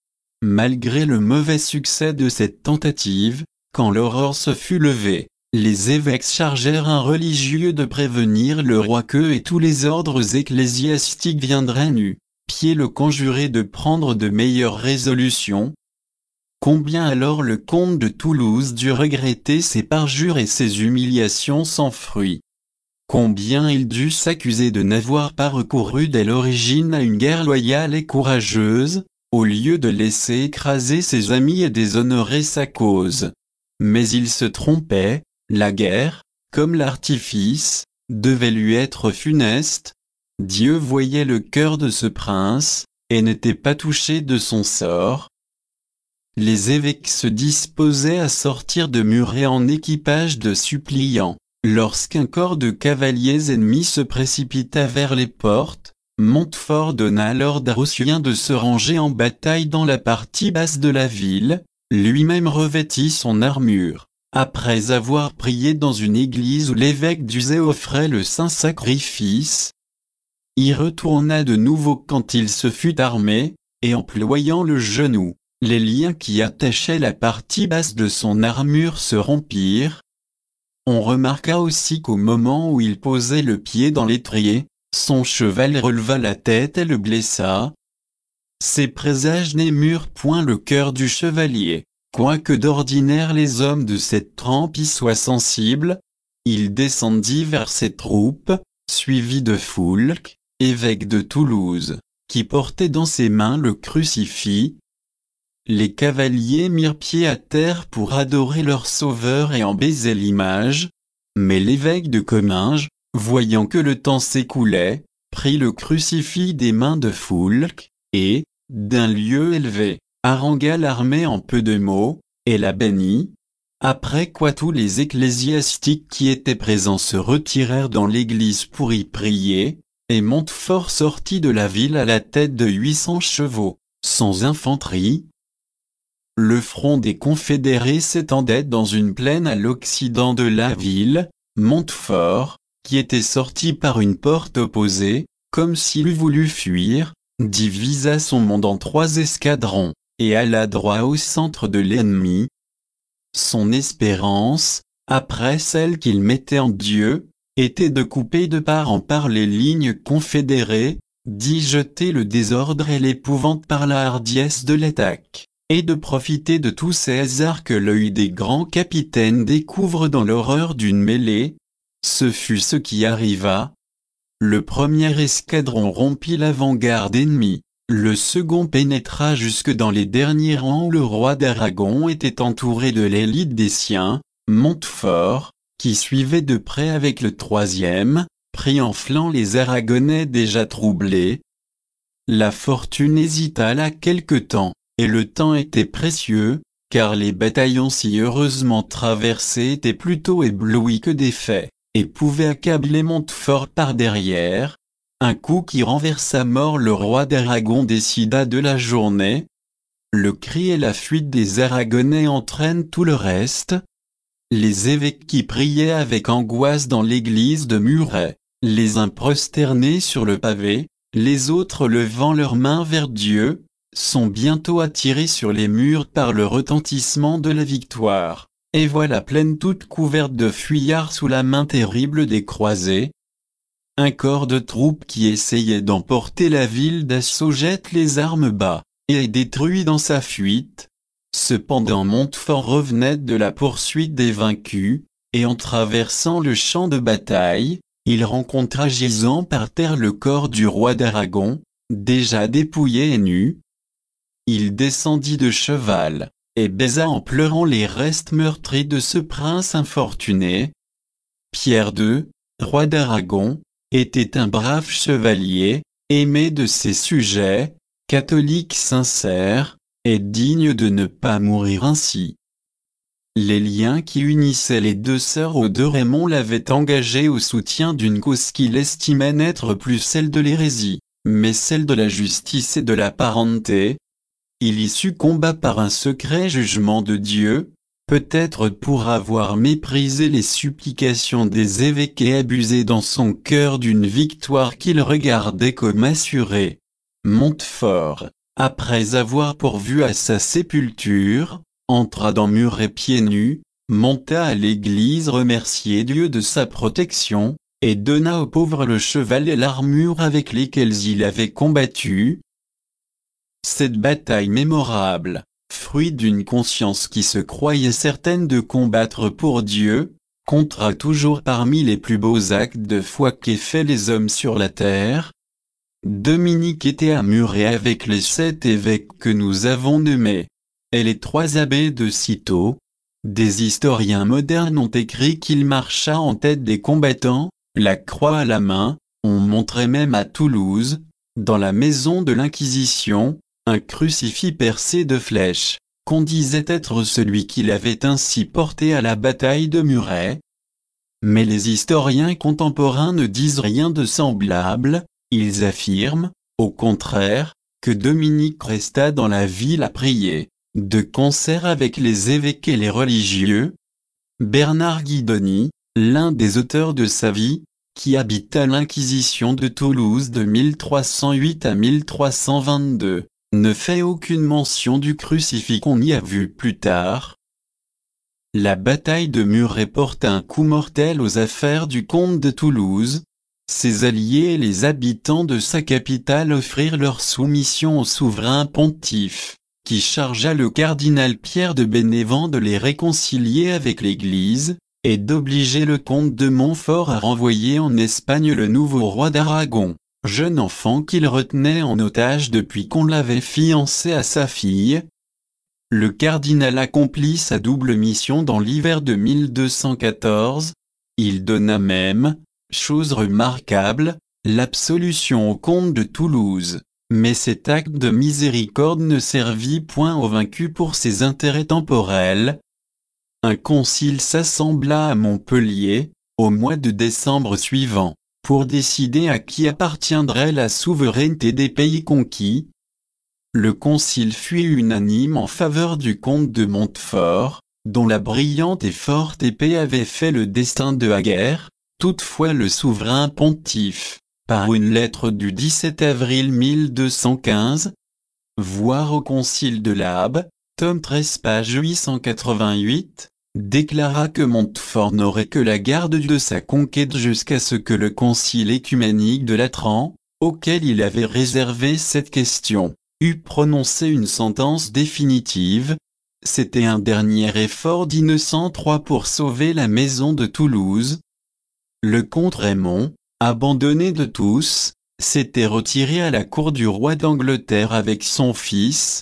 Malgré le mauvais succès de cette tentative, quand l'aurore se fut levée, les évêques chargèrent un religieux de prévenir le roi que et tous les ordres ecclésiastiques viendraient nus pieds le conjurer de prendre de meilleures résolutions. Combien alors le comte de Toulouse dut regretter ses parjures et ses humiliations sans fruit. Combien il dut s'accuser de n'avoir pas recouru dès l'origine à une guerre loyale et courageuse, au lieu de laisser écraser ses amis et déshonorer sa cause. Mais il se trompait, la guerre, comme l'artifice, devait lui être funeste. Dieu voyait le cœur de ce prince, et n'était pas touché de son sort. Les évêques se disposaient à sortir de Muret en équipage de suppliants. Lorsqu'un corps de cavaliers ennemis se précipita vers les portes, Montfort donna l'ordre aux siens de se ranger en bataille dans la partie basse de la ville, lui-même revêtit son armure. Après avoir prié dans une église où l'évêque d'Uzès offrait le saint sacrifice, y retourna de nouveau quand il se fut armé, et employant le genou, les liens qui attachaient la partie basse de son armure se rompirent. On remarqua aussi qu'au moment où il posait le pied dans l'étrier, son cheval releva la tête et le blessa. Ces présages n'émurent point le cœur du chevalier, quoique d'ordinaire les hommes de cette trempe y soient sensibles. Il descendit vers ses troupes, suivi de Foulques, évêque de Toulouse, qui portait dans ses mains le crucifix. Les cavaliers mirent pied à terre pour adorer leur sauveur et en baiser l'image, mais l'évêque de Comminges, voyant que le temps s'écoulait, prit le crucifix des mains de Foulques, et, d'un lieu élevé, harangua l'armée en peu de mots, et la bénit. Après quoi tous les ecclésiastiques qui étaient présents se retirèrent dans l'église pour y prier, et Montfort sortit de la ville à la tête de huit cents chevaux, sans infanterie. Le front des confédérés s'étendait dans une plaine à l'occident de la ville. Montfort, qui était sorti par une porte opposée, comme s'il eût voulu fuir, divisa son monde en trois escadrons, et alla droit au centre de l'ennemi. Son espérance, après celle qu'il mettait en Dieu, était de couper de part en part les lignes confédérées, d'y jeter le désordre et l'épouvante par la hardiesse de l'attaque, et de profiter de tous ces hasards que l'œil des grands capitaines découvre dans l'horreur d'une mêlée. Ce fut ce qui arriva. Le premier escadron rompit l'avant-garde ennemie, le second pénétra jusque dans les derniers rangs où le roi d'Aragon était entouré de l'élite des siens. Montfort, qui suivait de près avec le troisième, prit en flanc les Aragonais déjà troublés. La fortune hésita là quelque temps, et le temps était précieux, car les bataillons si heureusement traversés étaient plutôt éblouis que défaits, et pouvaient accabler Montfort par derrière. Un coup qui renversa mort le roi d'Aragon décida de la journée. Le cri et la fuite des Aragonais entraînent tout le reste. Les évêques qui priaient avec angoisse dans l'église de Muret, les uns prosternés sur le pavé, les autres levant leurs mains vers Dieu, sont bientôt attirés sur les murs par le retentissement de la victoire, et voilà plaine toute couverte de fuyards sous la main terrible des croisés. Un corps de troupes qui essayait d'emporter la ville d'assaut jette les armes bas, et est détruit dans sa fuite. Cependant Montfort revenait de la poursuite des vaincus, et en traversant le champ de bataille, il rencontra gisant par terre le corps du roi d'Aragon, déjà dépouillé et nu. Il descendit de cheval, et baisa en pleurant les restes meurtris de ce prince infortuné. Pierre deux, roi d'Aragon, était un brave chevalier, aimé de ses sujets, catholique sincère, et digne de ne pas mourir ainsi. Les liens qui unissaient les deux sœurs aux deux Raymond l'avaient engagé au soutien d'une cause qu'il estimait n'être plus celle de l'hérésie, mais celle de la justice et de la parenté. Il y succomba par un secret jugement de Dieu, peut-être pour avoir méprisé les supplications des évêques et abusé dans son cœur d'une victoire qu'il regardait comme assurée. Montfort, après avoir pourvu à sa sépulture, entra dans Muret pieds nus, monta à l'église remercier Dieu de sa protection, et donna au pauvre le cheval et l'armure avec lesquels il avait combattu. Cette bataille mémorable, fruit d'une conscience qui se croyait certaine de combattre pour Dieu, comptera toujours parmi les plus beaux actes de foi qu'aient fait les hommes sur la terre. Dominique était à Muret avec les sept évêques que nous avons nommés, et les trois abbés de Cîteaux. Des historiens modernes ont écrit qu'il marcha en tête des combattants, la croix à la main. On montrait même à Toulouse, dans la maison de l'Inquisition, un crucifix percé de flèches, qu'on disait être celui qui l'avait ainsi porté à la bataille de Muret. Mais les historiens contemporains ne disent rien de semblable, ils affirment, au contraire, que Dominique resta dans la ville à prier, de concert avec les évêques et les religieux. Bernard Guidoni, l'un des auteurs de sa vie, qui habita l'Inquisition de Toulouse de mille trois cent huit à mille trois cent vingt-deux, ne fait aucune mention du crucifix qu'on y a vu plus tard. La bataille de Muret porte un coup mortel aux affaires du comte de Toulouse. Ses alliés et les habitants de sa capitale offrirent leur soumission au souverain pontife, qui chargea le cardinal Pierre de Bénévent de les réconcilier avec l'Église, et d'obliger le comte de Montfort à renvoyer en Espagne le nouveau roi d'Aragon, jeune enfant qu'il retenait en otage depuis qu'on l'avait fiancé à sa fille. Le cardinal accomplit sa double mission dans l'hiver de mille deux cent quatorze, il donna même, chose remarquable, l'absolution au comte de Toulouse, mais cet acte de miséricorde ne servit point aux vaincus pour ses intérêts temporels. Un concile s'assembla à Montpellier, au mois de décembre suivant, pour décider à qui appartiendrait la souveraineté des pays conquis. Le concile fut unanime en faveur du comte de Montfort, dont la brillante et forte épée avait fait le destin de la guerre. Toutefois le souverain pontife, par une lettre du dix-sept avril mille deux cent quinze, voir au concile de Labe, tome treize page huit cent quatre-vingt-huit, déclara que Montfort n'aurait que la garde de sa conquête jusqu'à ce que le concile écuménique de Latran, auquel il avait réservé cette question, eût prononcé une sentence définitive. C'était un dernier effort d'Innocent trois pour sauver la maison de Toulouse. Le comte Raymond, abandonné de tous, s'était retiré à la cour du roi d'Angleterre avec son fils.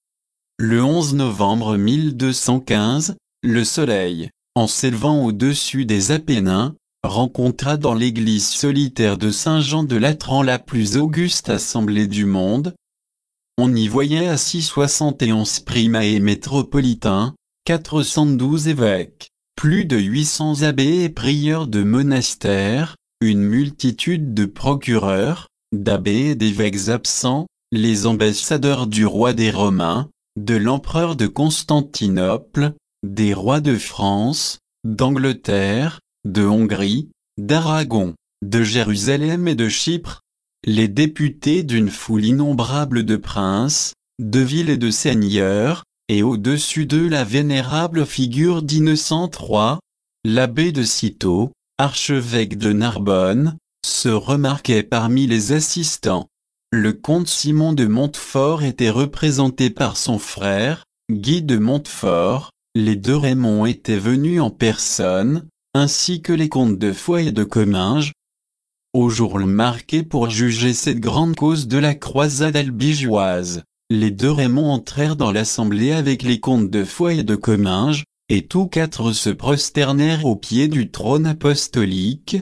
Le onze novembre mille deux cent quinze, le soleil, en s'élevant au-dessus des Apennins, rencontra dans l'église solitaire de Saint-Jean de Latran la plus auguste assemblée du monde. On y voyait assis soixante et onze primae métropolitains, quatre cent douze évêques, plus de huit cents abbés et prieurs de monastères, une multitude de procureurs, d'abbés et d'évêques absents, les ambassadeurs du roi des Romains, de l'empereur de Constantinople, des rois de France, d'Angleterre, de Hongrie, d'Aragon, de Jérusalem et de Chypre, les députés d'une foule innombrable de princes, de villes et de seigneurs, et au-dessus d'eux la vénérable figure d'Innocent trois, l'abbé de Cîteaux, archevêque de Narbonne, se remarquait parmi les assistants. Le comte Simon de Montfort était représenté par son frère, Guy de Montfort, les deux Raymond étaient venus en personne, ainsi que les comtes de Foix et de Comminges. Au jour marqué pour juger cette grande cause de la croisade albigeoise, les deux Raymond entrèrent dans l'assemblée avec les comtes de Foix et de Comminges, et tous quatre se prosternèrent aux pieds du trône apostolique.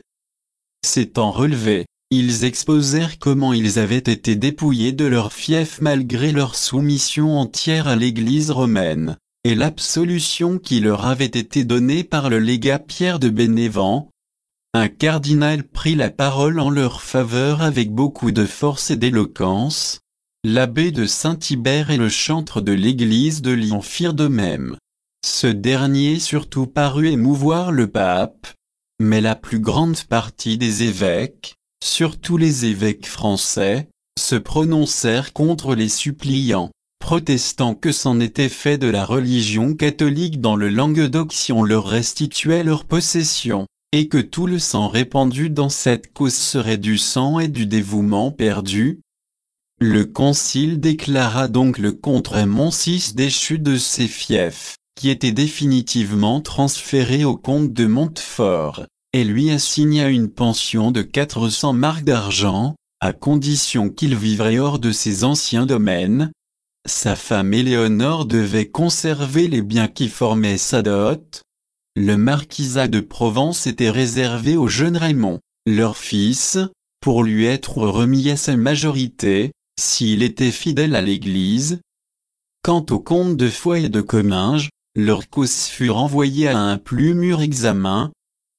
S'étant relevés, ils exposèrent comment ils avaient été dépouillés de leur fief malgré leur soumission entière à l'Église romaine, et l'absolution qui leur avait été donnée par le légat Pierre de Bénévent. Un cardinal prit la parole en leur faveur avec beaucoup de force et d'éloquence. L'abbé de Saint-Hibert et le chantre de l'église de Lyon firent de même. Ce dernier surtout parut émouvoir le pape, mais la plus grande partie des évêques, surtout les évêques français, se prononcèrent contre les suppliants, protestant que c'en était fait de la religion catholique dans le Languedoc si on leur restituait leur possession, et que tout le sang répandu dans cette cause serait du sang et du dévouement perdu. Le concile déclara donc le comte Raymond six déchu de ses fiefs, qui étaient définitivement transférés au comte de Montfort, et lui assigna une pension de quatre cents marcs d'argent, à condition qu'il vivrait hors de ses anciens domaines. Sa femme Éléonore devait conserver les biens qui formaient sa dot. Le marquisat de Provence était réservé au jeune Raymond, leur fils, pour lui être remis à sa majorité, s'il était fidèle à l'Église. Quant aux comtes de Foix et de Comminges, leur cause fut renvoyée à un plus mûr examen.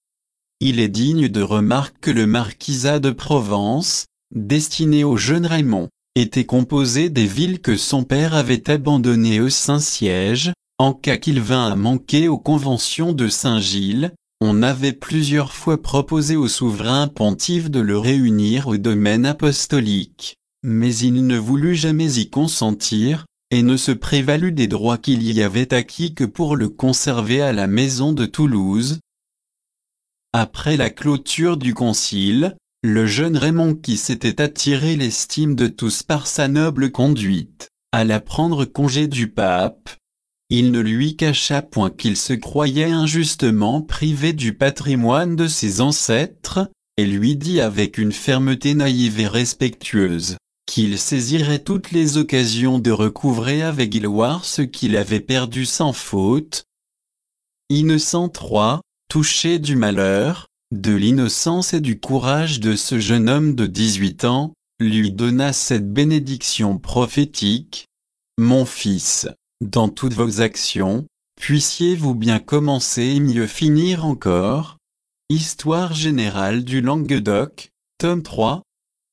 Il est digne de remarque que le marquisat de Provence, destiné au jeune Raymond, était composé des villes que son père avait abandonnées au Saint-Siège. En cas qu'il vînt à manquer aux conventions de Saint-Gilles, on avait plusieurs fois proposé au souverain pontife de le réunir au domaine apostolique, mais il ne voulut jamais y consentir, et ne se prévalut des droits qu'il y avait acquis que pour le conserver à la maison de Toulouse. Après la clôture du concile, le jeune Raymond qui s'était attiré l'estime de tous par sa noble conduite, alla prendre congé du pape. Il ne lui cacha point qu'il se croyait injustement privé du patrimoine de ses ancêtres, et lui dit avec une fermeté naïve et respectueuse, qu'il saisirait toutes les occasions de recouvrer avec gloire ce qu'il avait perdu sans faute. Innocent trois, touché du malheur, de l'innocence et du courage de ce jeune homme de dix-huit ans, lui donna cette bénédiction prophétique. Mon fils, dans toutes vos actions, puissiez-vous bien commencer et mieux finir encore. Histoire générale du Languedoc, tome trois.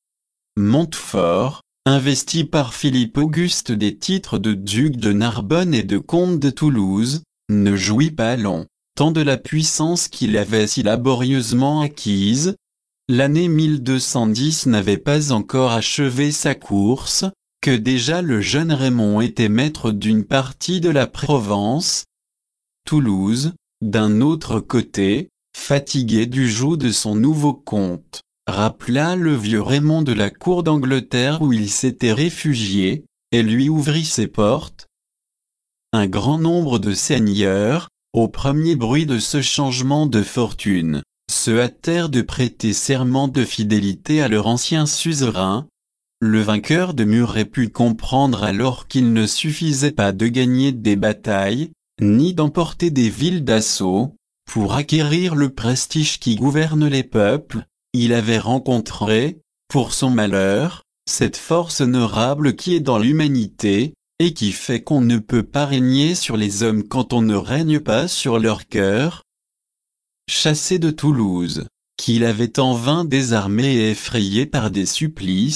Montfort, investi par Philippe Auguste des titres de duc de Narbonne et de comte de Toulouse, ne jouit pas longtemps de la puissance qu'il avait si laborieusement acquise. L'année mille deux cent dix n'avait pas encore achevé sa course, que déjà le jeune Raymond était maître d'une partie de la Provence. Toulouse, d'un autre côté, fatigué du joug de son nouveau comte, rappela le vieux Raymond de la cour d'Angleterre où il s'était réfugié, et lui ouvrit ses portes. Un grand nombre de seigneurs, au premier bruit de ce changement de fortune, se hâtèrent de prêter serment de fidélité à leur ancien suzerain. Le vainqueur de Muret put comprendre alors qu'il ne suffisait pas de gagner des batailles, ni d'emporter des villes d'assaut, pour acquérir le prestige qui gouverne les peuples. Il avait rencontré, pour son malheur, cette force honorable qui est dans l'humanité, et qui fait qu'on ne peut pas régner sur les hommes quand on ne règne pas sur leur cœur. Chassé de Toulouse, qu'il avait en vain désarmé et effrayé par des supplices,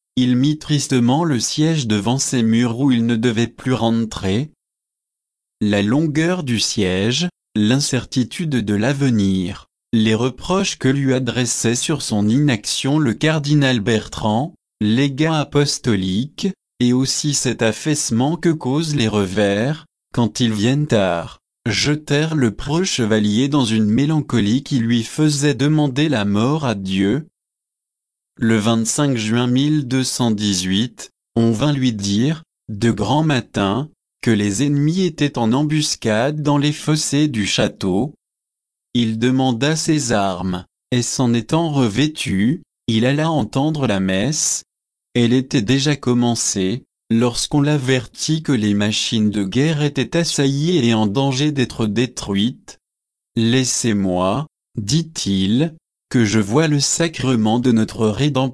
il mit tristement le siège devant ces murs où il ne devait plus rentrer. La longueur du siège, l'incertitude de l'avenir, les reproches que lui adressait sur son inaction le cardinal Bertrand, légat apostolique, et aussi cet affaissement que causent les revers, quand ils viennent tard, jetèrent le preux chevalier dans une mélancolie qui lui faisait demander la mort à Dieu. Le vingt-cinq juin mille deux cent dix-huit, on vint lui dire, de grand matin, que les ennemis étaient en embuscade dans les fossés du château. Il demanda ses armes, et s'en étant revêtu, il alla entendre la messe. Elle était déjà commencée, lorsqu'on l'avertit que les machines de guerre étaient assaillies et en danger d'être détruites. « Laissez-moi, dit-il, que je voie le sacrement de notre rédemption. »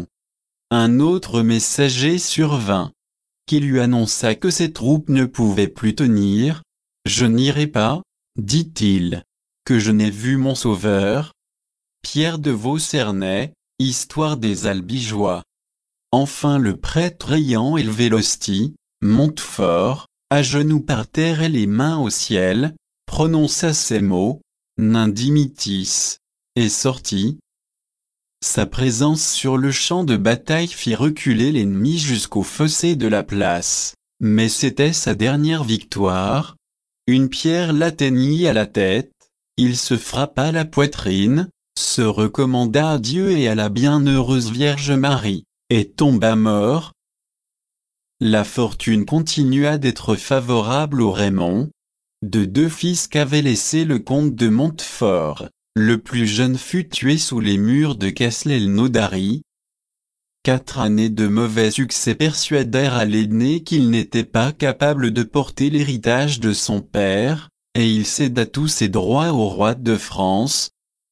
Un autre messager survint, qui lui annonça que ses troupes ne pouvaient plus tenir. « Je n'irai pas, dit-il, que je n'ai vu mon sauveur. » Pierre de Vaucernay, Histoire des Albigeois. Enfin le prêtre ayant élevé l'hostie, Montfort, à genoux par terre et les mains au ciel, prononça ces mots, Nain dimittis, et sortit. Sa présence sur le champ de bataille fit reculer l'ennemi jusqu'au fossé de la place, mais c'était sa dernière victoire. Une pierre l'atteignit à la tête, il se frappa la poitrine, se recommanda à Dieu et à la bienheureuse Vierge Marie, et tomba mort. La fortune continua d'être favorable aux Raymond. De deux fils qu'avait laissé le comte de Montfort, le plus jeune fut tué sous les murs de Castelnaudary. Quatre années de mauvais succès persuadèrent à l'aîné qu'il n'était pas capable de porter l'héritage de son père, et il céda tous ses droits au roi de France.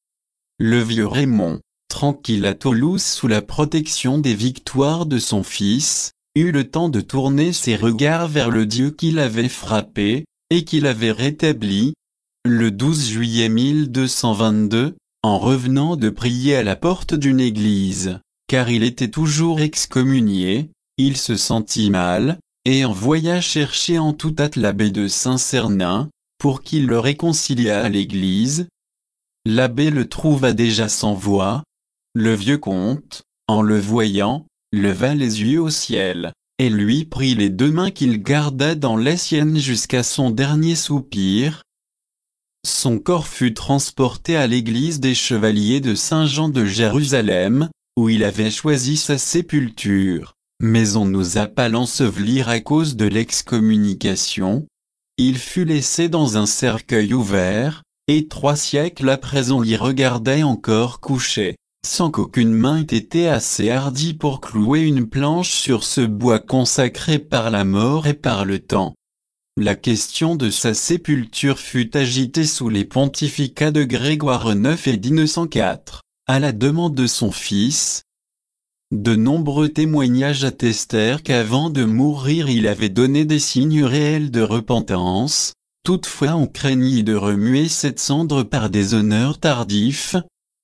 Le vieux Raymond, tranquille à Toulouse sous la protection des victoires de son fils, eut le temps de tourner ses regards vers le Dieu qui l'avait frappé, et qui l'avait rétabli. Le douze juillet mille deux cent vingt-deux, en revenant de prier à la porte d'une église, car il était toujours excommunié, il se sentit mal, et envoya chercher en toute hâte l'abbé de Saint-Cernin, pour qu'il le réconciliât à l'église. L'abbé le trouva déjà sans voix. Le vieux comte, en le voyant, leva les yeux au ciel, et lui prit les deux mains qu'il garda dans les siennes jusqu'à son dernier soupir. Son corps fut transporté à l'église des Chevaliers de Saint-Jean de Jérusalem, où il avait choisi sa sépulture, mais on n'osa pas l'ensevelir à cause de l'excommunication. Il fut laissé dans un cercueil ouvert, et trois siècles après on l'y regardait encore couché, sans qu'aucune main ait été assez hardie pour clouer une planche sur ce bois consacré par la mort et par le temps. La question de sa sépulture fut agitée sous les pontificats de Grégoire neuf et d'Innocent quatre, à la demande de son fils. De nombreux témoignages attestèrent qu'avant de mourir il avait donné des signes réels de repentance. Toutefois on craignit de remuer cette cendre par des honneurs tardifs.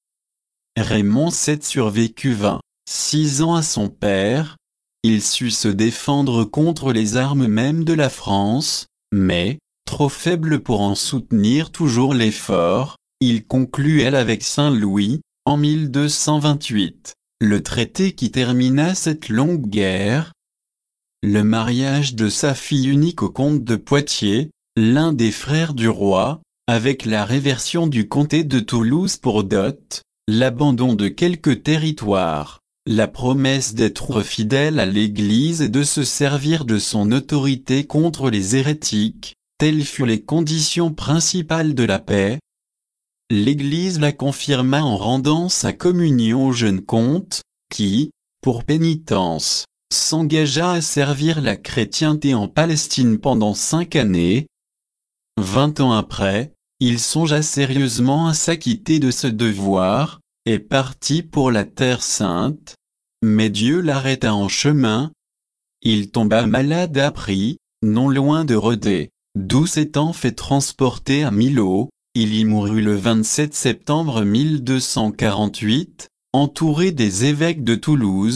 Raymond sept survécut vingt-six ans à son père. Il sut se défendre contre les armes mêmes de la France, mais, trop faible pour en soutenir toujours l'effort, il conclut elle avec Saint-Louis, en mille deux cent vingt-huit, le traité qui termina cette longue guerre. Le mariage de sa fille unique au comte de Poitiers, l'un des frères du roi, avec la réversion du comté de Toulouse pour dot, l'abandon de quelques territoires, la promesse d'être fidèle à l'Église et de se servir de son autorité contre les hérétiques, telles furent les conditions principales de la paix. L'Église la confirma en rendant sa communion au jeune comte, qui, pour pénitence, s'engagea à servir la chrétienté en Palestine pendant cinq années. Vingt ans après, il songea sérieusement à s'acquitter de ce devoir, et partit pour la Terre Sainte. Mais Dieu l'arrêta en chemin. Il tomba malade à Prie, non loin de Rodez, d'où s'étant fait transporter à Milhaud. Il y mourut le vingt-sept septembre mille deux cent quarante-huit, entouré des évêques de Toulouse,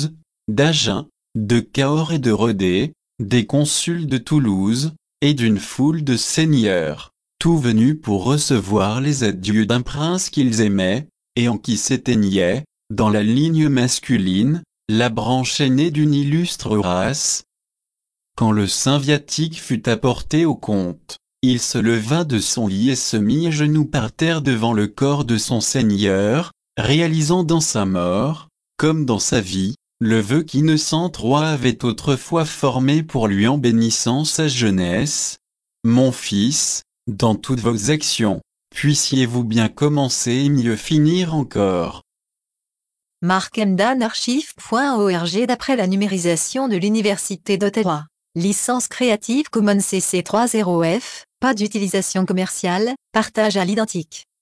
d'Agen, de Cahors et de Redé, des consuls de Toulouse, et d'une foule de seigneurs, tout venus pour recevoir les adieux d'un prince qu'ils aimaient, et en qui s'éteignait, dans la ligne masculine, la branche aînée d'une illustre race. Quand le saint viatique fut apporté au comte, il se leva de son lit et se mit à genoux par terre devant le corps de son Seigneur, réalisant dans sa mort, comme dans sa vie, le vœu qu'Innocent trois avait autrefois formé pour lui en bénissant sa jeunesse. Mon fils, dans toutes vos actions, puissiez-vous bien commencer et mieux finir encore. Mark Emdan archive point org d'après la numérisation de l'Université d'Ottawa. Licence Creative Commons C C trois point zéro F, pas d'utilisation commerciale, partage à l'identique.